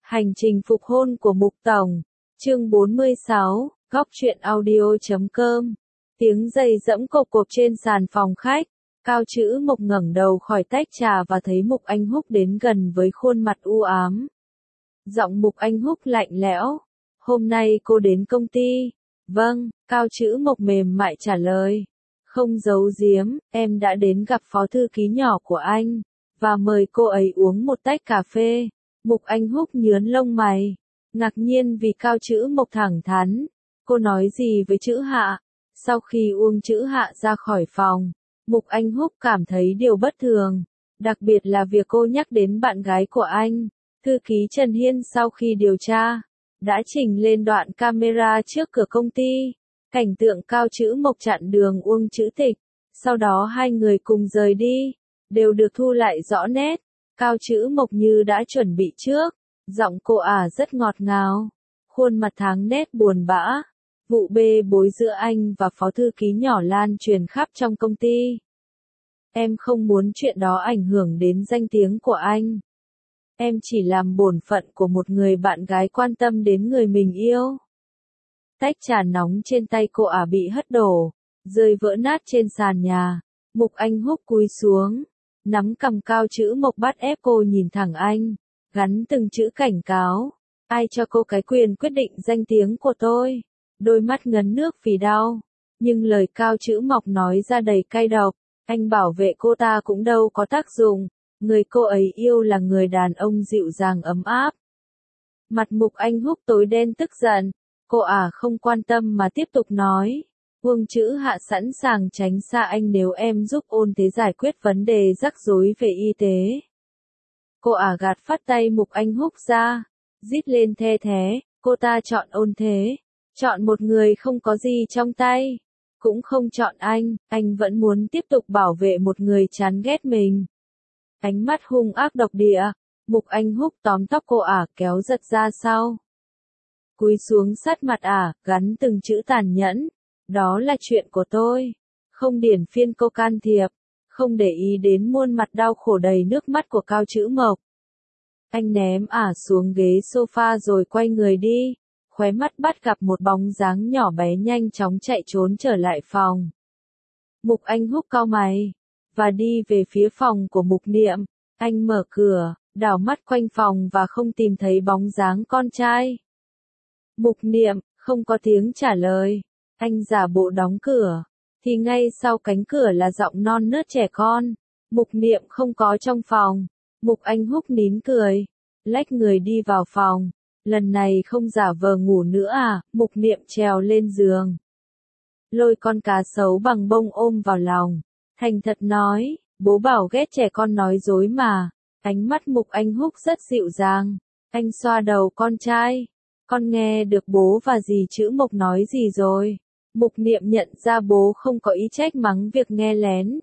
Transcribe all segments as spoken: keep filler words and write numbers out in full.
Hành trình phục hôn của Mục Tổng, chương bốn mươi sáu, góc truyện audio chấm com. Tiếng giày giẫm cộp cộp trên sàn phòng khách, Cao Chữ Mộc ngẩng đầu khỏi tách trà và thấy Mục Anh Húc đến gần với khuôn mặt u ám. Giọng Mục Anh Húc lạnh lẽo, "Hôm nay cô đến công ty?" "Vâng," Cao Chữ Mộc mềm mại trả lời. "Không giấu giếm, em đã đến gặp phó thư ký nhỏ của anh, và mời cô ấy uống một tách cà phê." Mục Anh Húc nhướng lông mày, ngạc nhiên vì Cao Chữ Mộc thẳng thắn. "Cô nói gì với Chữ Hạ?" Sau khi Uông Chữ Hạ ra khỏi phòng, Mục Anh Húc cảm thấy điều bất thường, đặc biệt là việc cô nhắc đến bạn gái của anh. Thư ký Trần Hiên sau khi điều tra, đã chỉnh lên đoạn camera trước cửa công ty, cảnh tượng Cao Chữ Mộc chặn đường Uông Chữ Tịch, sau đó hai người cùng rời đi, đều được thu lại rõ nét. Cao Chữ Mộc như đã chuẩn bị trước, giọng cô ả rất ngọt ngào, khuôn mặt tháng nét buồn bã. Vụ bê bối giữa anh và phó thư ký nhỏ lan truyền khắp trong công ty. Em không muốn chuyện đó ảnh hưởng đến danh tiếng của anh. Em chỉ làm bổn phận của một người bạn gái quan tâm đến người mình yêu. Tách trà nóng trên tay cô ả bị hất đổ, rơi vỡ nát trên sàn nhà. Mục Anh Húc cúi xuống, nắm cằm Cao Chữ Mộc bắt ép cô nhìn thẳng anh, gắn từng chữ cảnh cáo. "Ai cho cô cái quyền quyết định danh tiếng của tôi?" Đôi mắt ngấn nước vì đau, nhưng lời Cao Chữ Mộc nói ra đầy cay độc. Anh bảo vệ cô ta cũng đâu có tác dụng, người cô ấy yêu là người đàn ông dịu dàng ấm áp. Mặt Mục Anh Húc tối đen tức giận, cô ả không quan tâm mà tiếp tục nói. "Uông Chữ Hạ sẵn sàng tránh xa anh nếu em giúp Ôn Thế giải quyết vấn đề rắc rối về y tế." Cô ả gạt phát tay Mục Anh Húc ra, rít lên the thé. Cô ta chọn Ôn Thế, chọn một người không có gì trong tay, cũng không chọn anh. Anh vẫn muốn tiếp tục bảo vệ một người chán ghét mình. Ánh mắt hung ác độc địa, Mục Anh Húc tóm tóc cô ả kéo giật ra sau, cúi xuống sát mặt ả, gắn từng chữ tàn nhẫn. "Đó là chuyện của tôi, không điển phiên cô can thiệp." Không để ý đến muôn mặt đau khổ đầy nước mắt của Cao Chữ Mộc, anh ném ả xuống ghế sofa rồi quay người đi, khóe mắt bắt gặp một bóng dáng nhỏ bé nhanh chóng chạy trốn trở lại phòng. Mục Anh Húc cau mày, và đi về phía phòng của Mục Niệm. Anh mở cửa, đảo mắt quanh phòng và không tìm thấy bóng dáng con trai. Mục Niệm, không có tiếng trả lời. Anh giả bộ đóng cửa, thì ngay sau cánh cửa là giọng non nớt trẻ con. Mục Niệm không có trong phòng. Mục Anh Húc nín cười, lách người đi vào phòng. "Lần này không giả vờ ngủ nữa à?" Mục Niệm trèo lên giường, lôi con cá sấu bằng bông ôm vào lòng, thành thật nói, "Bố bảo ghét trẻ con nói dối mà." Ánh mắt Mục Anh Húc rất dịu dàng, anh xoa đầu con trai. "Con nghe được bố và dì Chữ Mộc nói gì rồi?" Mục Niệm nhận ra bố không có ý trách mắng việc nghe lén.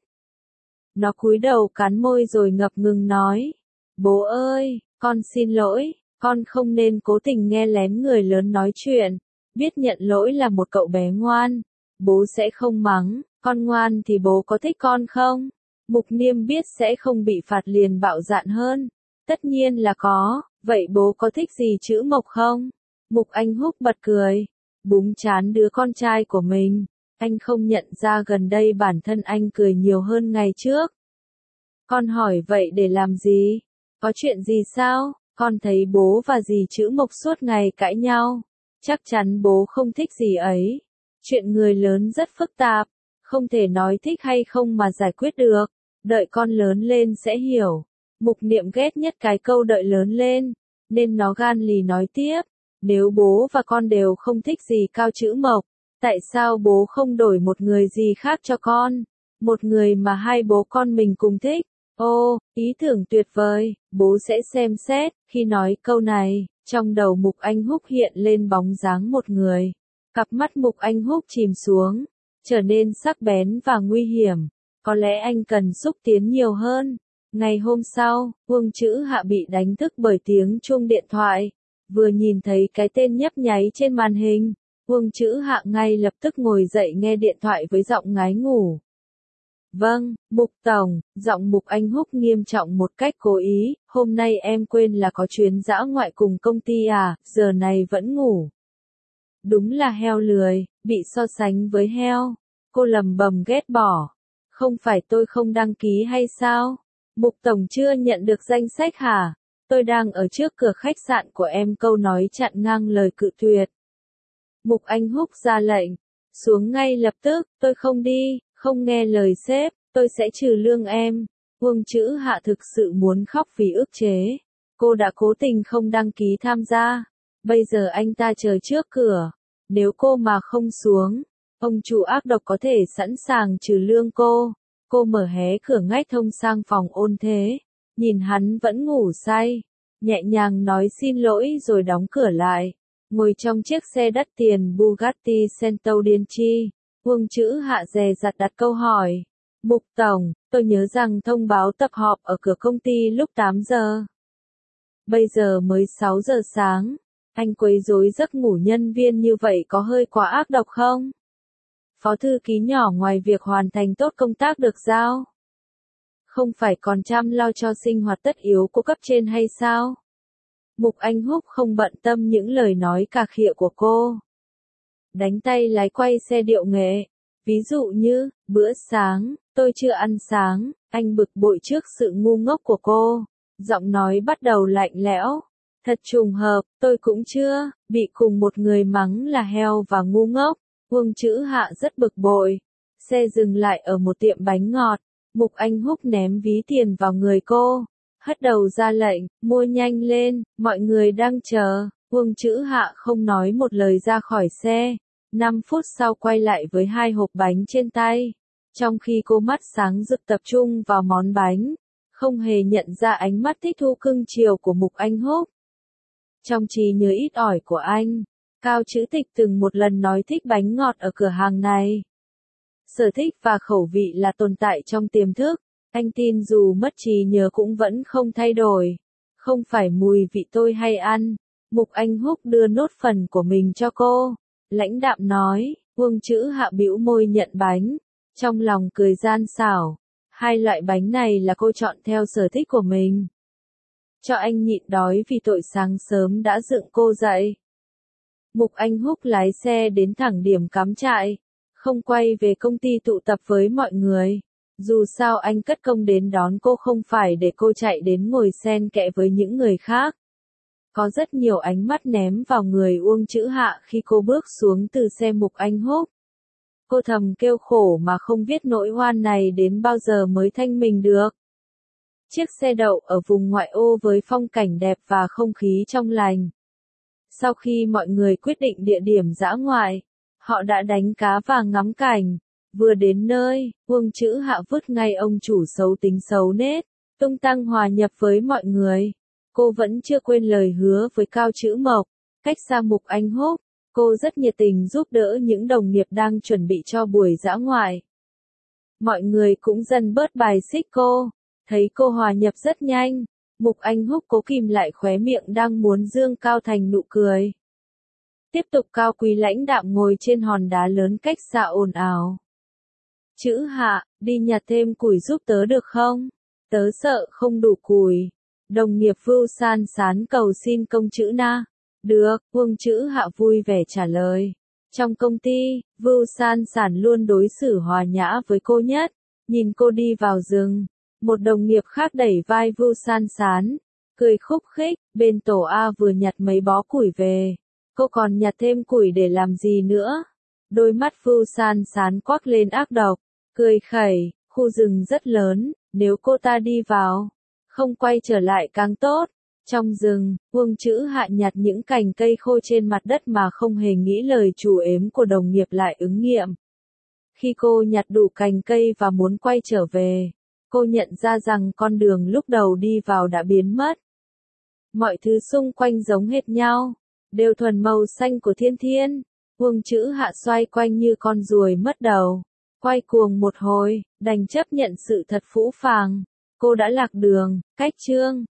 Nó cúi đầu cắn môi rồi ngập ngừng nói, "Bố ơi, con xin lỗi. Con không nên cố tình nghe lén người lớn nói chuyện. Biết nhận lỗi là một cậu bé ngoan. Bố sẽ không mắng. Con ngoan thì bố có thích con không?" Mục Niệm biết sẽ không bị phạt liền bạo dạn hơn. "Tất nhiên là có. Vậy bố có thích gì Chữ Mộc không?" Mục Anh Húc bật cười, búng trán đứa con trai của mình. Anh không nhận ra gần đây bản thân anh cười nhiều hơn ngày trước. "Con hỏi vậy để làm gì? Có chuyện gì sao? Con thấy bố và dì Chữ Mộc suốt ngày cãi nhau. Chắc chắn bố không thích gì ấy. Chuyện người lớn rất phức tạp, không thể nói thích hay không mà giải quyết được. Đợi con lớn lên sẽ hiểu." Mục Niệm ghét nhất cái câu đợi lớn lên, nên nó gan lì nói tiếp, "Nếu bố và con đều không thích gì Cao Chữ Mộc, tại sao bố không đổi một người gì khác cho con? Một người mà hai bố con mình cùng thích." "Ô, ý tưởng tuyệt vời, bố sẽ xem xét." Khi nói câu này, trong đầu Mục Anh Húc hiện lên bóng dáng một người. Cặp mắt Mục Anh Húc chìm xuống, trở nên sắc bén và nguy hiểm. Có lẽ anh cần xúc tiến nhiều hơn. Ngày hôm sau, Uông Chữ Hạ bị đánh thức bởi tiếng chuông điện thoại. Vừa nhìn thấy cái tên nhấp nháy trên màn hình, Uông Chữ Hạ ngay lập tức ngồi dậy nghe điện thoại với giọng ngái ngủ. Vâng, Mục Tổng, giọng Mục Anh Húc nghiêm trọng một cách cố ý, hôm nay em quên là có chuyến dã ngoại cùng công ty à, giờ này vẫn ngủ. Đúng là heo lười, bị so sánh với heo. Cô lầm bầm ghét bỏ. Không phải tôi không đăng ký hay sao? Mục Tổng chưa nhận được danh sách hả? Tôi đang ở trước cửa khách sạn của em, câu nói chặn ngang lời cự tuyệt. Mục Anh Húc ra lệnh. Xuống ngay lập tức, tôi không đi, không nghe lời sếp, tôi sẽ trừ lương em. Uông Chữ Hạ thực sự muốn khóc vì ức chế. Cô đã cố tình không đăng ký tham gia. Bây giờ anh ta chờ trước cửa. Nếu cô mà không xuống, ông chủ ác độc có thể sẵn sàng trừ lương cô. Cô mở hé cửa ngách thông sang phòng ôn thế. Nhìn hắn vẫn ngủ say. Nhẹ nhàng nói xin lỗi rồi đóng cửa lại. Ngồi trong chiếc xe đắt tiền Bugatti Centaudici, Uông Chữ Hạ dè dặt đặt câu hỏi. Mục Tổng, tôi nhớ rằng thông báo tập họp ở cửa công ty lúc tám giờ. Bây giờ mới sáu giờ sáng. Anh quấy rối giấc ngủ nhân viên như vậy có hơi quá ác độc không? Phó thư ký nhỏ ngoài việc hoàn thành tốt công tác được giao, không phải còn chăm lo cho sinh hoạt tất yếu của cấp trên hay sao? Mục Anh Húc không bận tâm những lời nói cà khịa của cô. Đánh tay lái quay xe điệu nghệ. Ví dụ như, bữa sáng, tôi chưa ăn sáng, anh bực bội trước sự ngu ngốc của cô. Giọng nói bắt đầu lạnh lẽo. Thật trùng hợp, tôi cũng chưa, bị cùng một người mắng là heo và ngu ngốc. Uông Chữ Hạ rất bực bội. Xe dừng lại ở một tiệm bánh ngọt. Mục Anh Húc ném ví tiền vào người cô. Hất đầu ra lệnh, mua nhanh lên, mọi người đang chờ. Uông Chữ Hạ không nói một lời ra khỏi xe. Năm phút sau quay lại với hai hộp bánh trên tay. Trong khi cô mắt sáng rực tập trung vào món bánh, không hề nhận ra ánh mắt thích thú cưng chiều của Mục Anh Húc. Trong trí nhớ ít ỏi của anh, Cao Chữ Tịch từng một lần nói thích bánh ngọt ở cửa hàng này. Sở thích và khẩu vị là tồn tại trong tiềm thức. Anh tin dù mất trí nhớ cũng vẫn không thay đổi. Không phải mùi vị tôi hay ăn. Mục Anh Húc đưa nốt phần của mình cho cô. Lãnh đạm nói, Uông Chữ Hạ bĩu môi nhận bánh. Trong lòng cười gian xảo. Hai loại bánh này là cô chọn theo sở thích của mình. Cho anh nhịn đói vì tội sáng sớm đã dựng cô dậy. Mục Anh Húc lái xe đến thẳng điểm cắm trại. Không quay về công ty tụ tập với mọi người. Dù sao anh cất công đến đón cô không phải để cô chạy đến ngồi xen kẽ với những người khác. Có rất nhiều ánh mắt ném vào người Uông Chữ Hạ khi cô bước xuống từ xe Mục Anh Húc. Cô thầm kêu khổ mà không biết nỗi oan này đến bao giờ mới thanh mình được. Chiếc xe đậu ở vùng ngoại ô với phong cảnh đẹp và không khí trong lành. Sau khi mọi người quyết định địa điểm dã ngoại, họ đã đánh cá và ngắm cảnh. Vừa đến nơi, Uông Chữ Hạ vứt ngay ông chủ xấu tính xấu nết, tung tăng hòa nhập với mọi người. Cô vẫn chưa quên lời hứa với Cao Chữ Mộc, cách xa Mục Anh Húc, cô rất nhiệt tình giúp đỡ những đồng nghiệp đang chuẩn bị cho buổi dã ngoại. Mọi người cũng dần bớt bài xích cô, thấy cô hòa nhập rất nhanh. Mục Anh Húc cố kìm lại khóe miệng đang muốn dương cao thành nụ cười. Tiếp tục cao quý lãnh đạm ngồi trên hòn đá lớn cách xa ồn ào. Chữ Hạ, đi nhặt thêm củi giúp tớ được không? Tớ sợ không đủ củi. Đồng nghiệp Vưu San Sán cầu xin công chữ na. Được, Uông Chữ Hạ vui vẻ trả lời. Trong công ty, Vưu San Sản luôn đối xử hòa nhã với cô nhất. Nhìn cô đi vào rừng, một đồng nghiệp khác đẩy vai Vưu San Sán, cười khúc khích, bên tổ A vừa nhặt mấy bó củi về. Cô còn nhặt thêm củi để làm gì nữa? Đôi mắt Vưu San Sán quắc lên ác độc, cười khẩy, khu rừng rất lớn, nếu cô ta đi vào, không quay trở lại càng tốt. Trong rừng, Uông Chữ Hạ nhặt những cành cây khô trên mặt đất mà không hề nghĩ lời trù ếm của đồng nghiệp lại ứng nghiệm. Khi cô nhặt đủ cành cây và muốn quay trở về, cô nhận ra rằng con đường lúc đầu đi vào đã biến mất. Mọi thứ xung quanh giống hệt nhau, đều thuần màu xanh của thiên thiên. Uông Chữ Hạ xoay quanh như con ruồi mất đầu, quay cuồng một hồi, đành chấp nhận sự thật phũ phàng. Cô đã lạc đường, cách chương.